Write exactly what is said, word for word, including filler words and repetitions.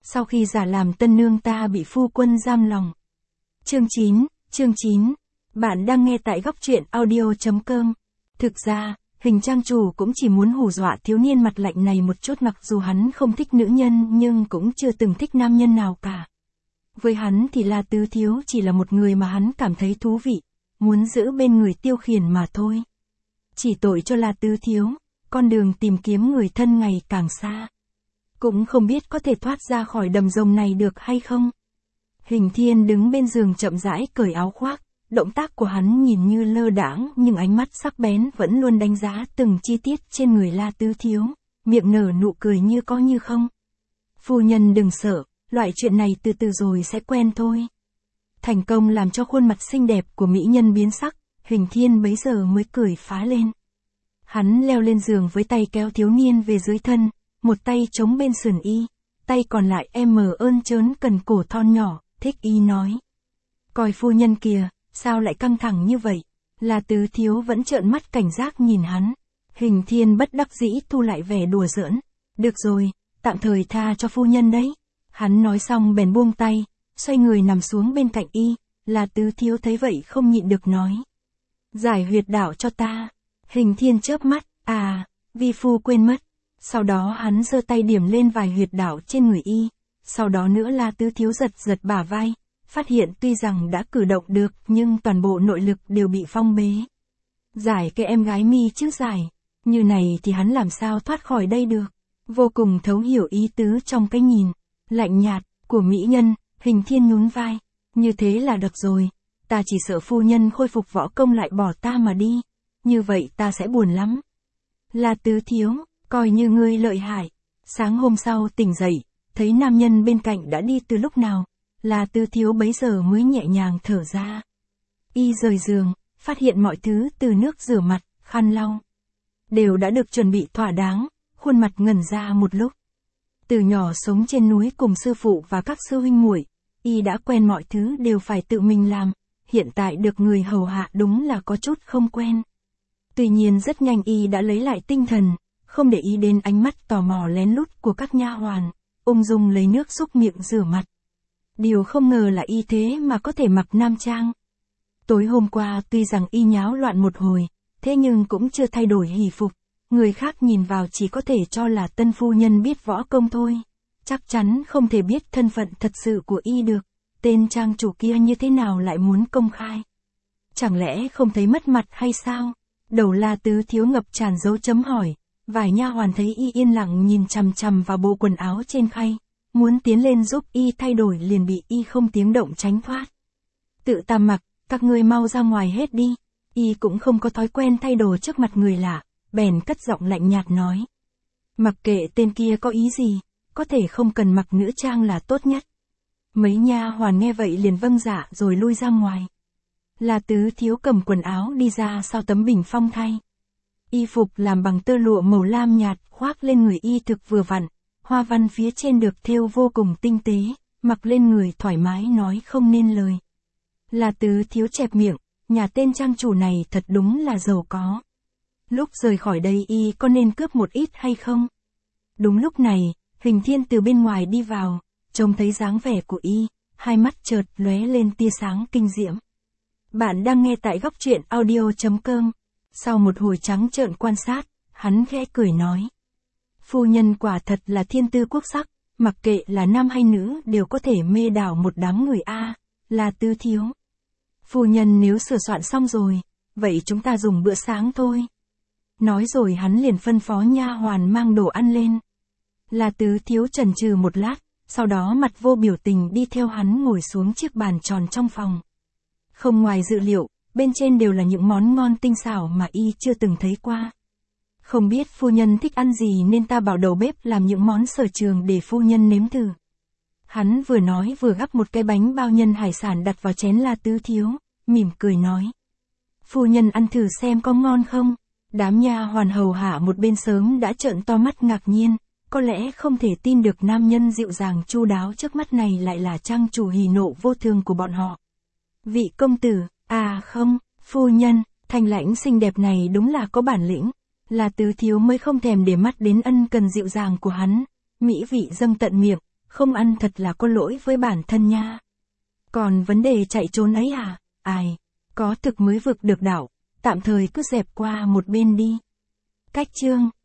sau khi giả làm tân nương ta bị phu quân giam lòng. Chương chín, chương chín. Bạn đang nghe tại góc truyện audio chấm com. Thực ra, Hình trang chủ cũng chỉ muốn hù dọa thiếu niên mặt lạnh này một chút, mặc dù hắn không thích nữ nhân nhưng cũng chưa từng thích nam nhân nào cả. Với hắn thì La Tứ Thiếu chỉ là một người mà hắn cảm thấy thú vị, muốn giữ bên người tiêu khiển mà thôi. Chỉ tội cho La Tứ Thiếu, con đường tìm kiếm người thân ngày càng xa. Cũng không biết có thể thoát ra khỏi đầm rồng này được hay không. Hình Thiên đứng bên giường chậm rãi cởi áo khoác, động tác của hắn nhìn như lơ đãng nhưng ánh mắt sắc bén vẫn luôn đánh giá từng chi tiết trên người La Tứ Thiếu, miệng nở nụ cười như có như không. Phu nhân đừng sợ, loại chuyện này từ từ rồi sẽ quen thôi. Thành công làm cho khuôn mặt xinh đẹp của mỹ nhân biến sắc, Hình Thiên bấy giờ mới cười phá lên. Hắn leo lên giường với tay kéo thiếu niên về dưới thân, một tay chống bên sườn y, tay còn lại em mờ ơn trớn cần cổ thon nhỏ, thích y nói. Coi phu nhân kìa, sao lại căng thẳng như vậy? La Tứ Thiếu vẫn trợn mắt cảnh giác nhìn hắn. Hình Thiên bất đắc dĩ thu lại vẻ đùa giỡn. Được rồi, tạm thời tha cho phu nhân đấy. Hắn nói xong bèn buông tay, xoay người nằm xuống bên cạnh y. La Tứ Thiếu thấy vậy không nhịn được nói. Giải huyệt đạo cho ta. Hình Thiên chớp mắt, à, vi phu quên mất. Sau đó hắn giơ tay điểm lên vài huyệt đạo trên người y. Sau đó nữa La Tứ Thiếu giật giật bả vai, phát hiện tuy rằng đã cử động được nhưng toàn bộ nội lực đều bị phong bế. Giải cái em gái mi chứ giải, như này thì hắn làm sao thoát khỏi đây được. Vô cùng thấu hiểu ý tứ trong cái nhìn lạnh nhạt của mỹ nhân. Hình Thiên nhún vai, như thế là được rồi, ta chỉ sợ phu nhân khôi phục võ công lại bỏ ta mà đi, như vậy ta sẽ buồn lắm. La Tứ Thiếu, coi như ngươi lợi hại. Sáng hôm sau tỉnh dậy, thấy nam nhân bên cạnh đã đi từ lúc nào, La Tứ Thiếu bấy giờ mới nhẹ nhàng thở ra. Y rời giường, phát hiện mọi thứ từ nước rửa mặt, khăn lau, đều đã được chuẩn bị thỏa đáng, khuôn mặt ngẩn ra một lúc. Từ nhỏ sống trên núi cùng sư phụ và các sư huynh muội, y đã quen mọi thứ đều phải tự mình làm, hiện tại được người hầu hạ đúng là có chút không quen. Tuy nhiên rất nhanh y đã lấy lại tinh thần, không để ý đến ánh mắt tò mò lén lút của các nha hoàn, ung dung lấy nước xúc miệng rửa mặt. Điều không ngờ là y thế mà có thể mặc nam trang. Tối hôm qua tuy rằng y nháo loạn một hồi, thế nhưng cũng chưa thay đổi hỷ phục, người khác nhìn vào chỉ có thể cho là tân phu nhân biết võ công thôi, chắc chắn không thể biết thân phận thật sự của y được, tên trang chủ kia như thế nào lại muốn công khai. Chẳng lẽ không thấy mất mặt hay sao? Đầu La Tứ Thiếu ngập tràn dấu chấm hỏi, vài nha hoàn thấy y yên lặng nhìn chằm chằm vào bộ quần áo trên khay, muốn tiến lên giúp y thay đổi liền bị y không tiếng động tránh thoát. Tự ta mặc, các ngươi mau ra ngoài hết đi. Y cũng không có thói quen thay đồ trước mặt người lạ, bèn cất giọng lạnh nhạt nói. Mặc kệ tên kia có ý gì, có thể không cần mặc nữ trang là tốt nhất. Mấy nha hoàn nghe vậy liền vâng dạ rồi lui ra ngoài. La Tứ Thiếu cầm quần áo đi ra sau tấm bình phong thay. Y phục làm bằng tơ lụa màu lam nhạt khoác lên người y thực vừa vặn, hoa văn phía trên được thêu vô cùng tinh tế, mặc lên người thoải mái nói không nên lời. La Tứ Thiếu chẹp miệng, nhà tên trang chủ này thật đúng là giàu có. Lúc rời khỏi đây y có nên cướp một ít hay không? Đúng lúc này, Hình Thiên từ bên ngoài đi vào, trông thấy dáng vẻ của y, hai mắt chợt lóe lên tia sáng kinh diễm. Bạn đang nghe tại góc truyện audio chấm com. Sau một hồi trắng trợn quan sát, hắn khẽ cười nói. Phu nhân quả thật là thiên tư quốc sắc, mặc kệ là nam hay nữ đều có thể mê đảo một đám người a. La Tứ Thiếu. Phu nhân nếu sửa soạn xong rồi, vậy chúng ta dùng bữa sáng thôi. Nói rồi hắn liền phân phó nha hoàn mang đồ ăn lên. La Tứ Thiếu chần chừ một lát, sau đó mặt vô biểu tình đi theo hắn ngồi xuống chiếc bàn tròn trong phòng. Không ngoài dự liệu, bên trên đều là những món ngon tinh xảo mà y chưa từng thấy qua. Không biết phu nhân thích ăn gì nên ta bảo đầu bếp làm những món sở trường để phu nhân nếm thử. Hắn vừa nói vừa gắp một cái bánh bao nhân hải sản đặt vào chén La Tứ Thiếu, mỉm cười nói. Phu nhân ăn thử xem có ngon không? Đám nha hoàn hầu hạ một bên sớm đã trợn to mắt ngạc nhiên, có lẽ không thể tin được nam nhân dịu dàng chu đáo trước mắt này lại là trang chủ hỉ nộ vô thường của bọn họ. Vị công tử, à không, phu nhân, thanh lãnh xinh đẹp này đúng là có bản lĩnh. La Tứ Thiếu mới không thèm để mắt đến ân cần dịu dàng của hắn, mỹ vị dâng tận miệng, không ăn thật là có lỗi với bản thân nha. Còn vấn đề chạy trốn ấy à, ai, có thực mới vực được đảo, tạm thời cứ dẹp qua một bên đi. Cách chương